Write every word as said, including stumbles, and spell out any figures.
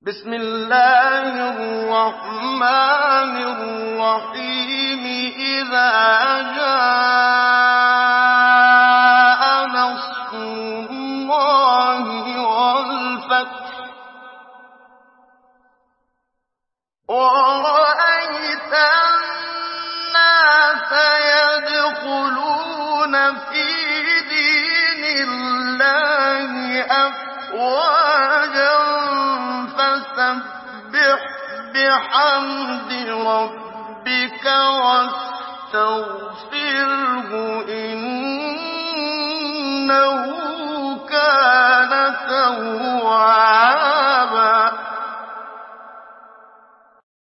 بسم الله الرحمن الرحيم إذا جاء نصر الله والفتح ورأيت الناس يدخلون في دين الله أفواجا فسبح بحمد ربك واستغفره إنه كان توابا